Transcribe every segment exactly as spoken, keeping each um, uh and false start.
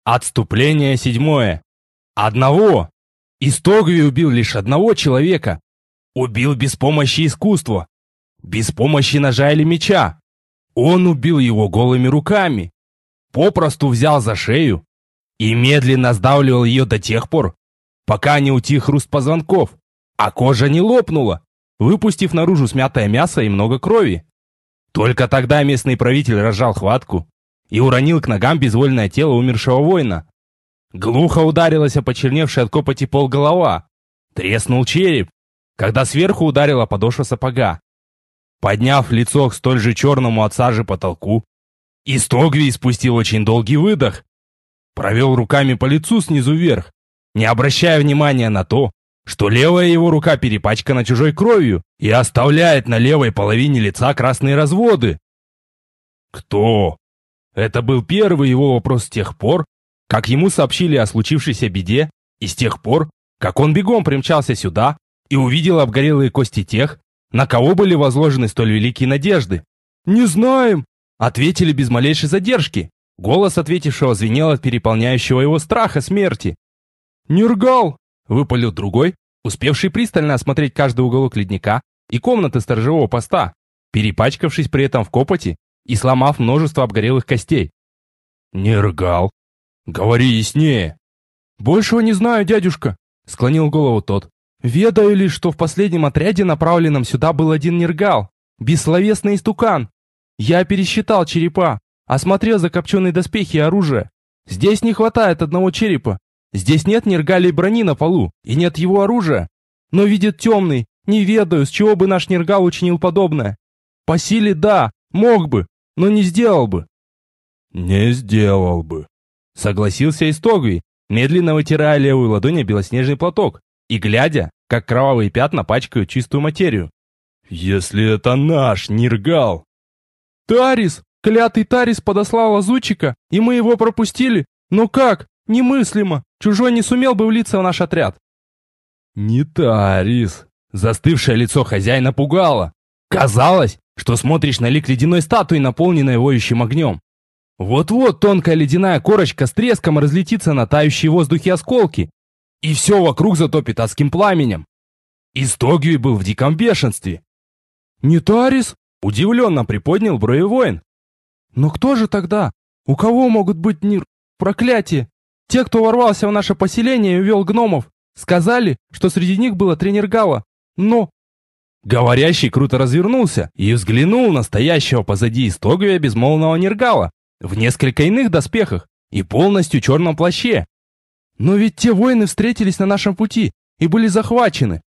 Отступление седьмое. Одного. Истогви убил лишь одного человека. Убил без помощи искусства. Без помощи ножа или меча. Он убил его голыми руками. Попросту взял за шею и медленно сдавливал ее до тех пор, пока не утих хруст позвонков, а кожа не лопнула, выпустив наружу смятое мясо и много крови. Только тогда местный правитель разжал хватку и уронил к ногам безвольное тело умершего воина. Глухо ударилась о почерневший от копоти пол голова. Треснул череп, когда сверху ударила подошва сапога. Подняв лицо к столь же черному от сажи потолку, Истогви испустил очень долгий выдох. Провел руками по лицу снизу вверх, не обращая внимания на то, что левая его рука перепачкана чужой кровью и оставляет на левой половине лица красные разводы. «Кто?» Это был первый его вопрос с тех пор, как ему сообщили о случившейся беде, и с тех пор, как он бегом примчался сюда и увидел обгорелые кости тех, на кого были возложены столь великие надежды. «Не знаем!» — ответили без малейшей задержки. Голос ответившего звенел от переполняющего его страха смерти. «Нергал!» — выпалил другой, успевший пристально осмотреть каждый уголок ледника и комнаты сторожевого поста, перепачкавшись при этом в копоти и сломав множество обгорелых костей. «Нергал! Говори яснее!» «Большего не знаю, дядюшка!» — склонил голову тот. «Ведаю лишь, что в последнем отряде, направленном сюда, был один Нергал, бессловесный истукан. Я пересчитал черепа, осмотрел закопченные доспехи и оружие. Здесь не хватает одного черепа. Здесь нет Нергалей брони на полу, и нет его оружия. Но видит темный, не ведаю, с чего бы наш Нергал учинил подобное. По силе да, мог бы, но не сделал бы». «Не сделал бы», — согласился Истогви, медленно вытирая левую ладонь о белоснежный платок и глядя, как кровавые пятна пачкают чистую материю. «Если это наш Нергал!» «Тарис! Клятый Тарис подослал лазутчика, и мы его пропустили. Но как? Немыслимо! Чужой не сумел бы влиться в наш отряд». «Не Тарис!» Застывшее лицо хозяина пугало. Казалось, что смотришь на лик ледяной статуи, наполненной воющим огнем. Вот-вот тонкая ледяная корочка с треском разлетится на тающие в воздухе осколки, и все вокруг затопит адским пламенем. Истогви был в диком бешенстве. «Не Тарис?» — удивленно приподнял брови воин. «Но кто же тогда? У кого могут быть нир... проклятие? Те, кто ворвался в наше поселение и увел гномов, сказали, что среди них было три Нергала. Но...» Говорящий круто развернулся и взглянул на стоящего позади Истогвия безмолвного Нергала в несколько иных доспехах и полностью черном плаще. «Но ведь те воины встретились на нашем пути и были захвачены».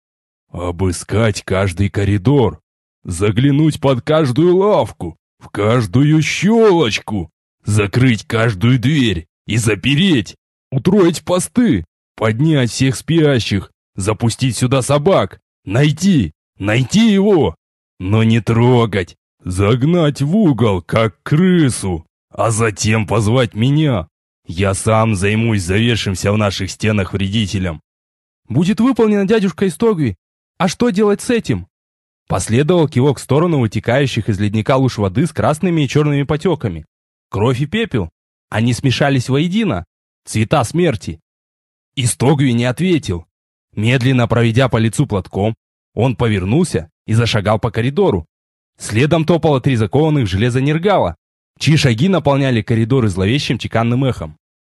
«Обыскать каждый коридор, заглянуть под каждую лавку, в каждую щелочку, закрыть каждую дверь и запереть, утроить посты, поднять всех спящих, запустить сюда собак, найти, найти его, но не трогать, загнать в угол, как крысу, а затем позвать меня. Я сам займусь завешившимся в наших стенах вредителем». «Будет выполнено, дядюшка Истогви. А что делать с этим?» Последовал кивок в сторону вытекающих из ледника луж воды с красными и черными потеками. Кровь и пепел. Они смешались воедино. Цвета смерти. Истогви не ответил. Медленно проведя по лицу платком, он повернулся и зашагал по коридору. Следом топало три закованных в железо Нергала, чьи шаги наполняли коридоры зловещим чеканным эхом.